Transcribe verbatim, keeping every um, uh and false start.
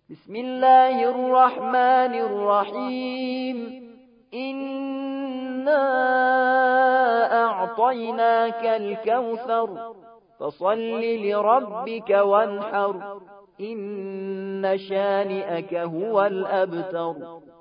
بسم الله الرحمن الرحيم إنا أعطيناك الكوثر فصل لربك وانحر إن شانئك هو الأبتر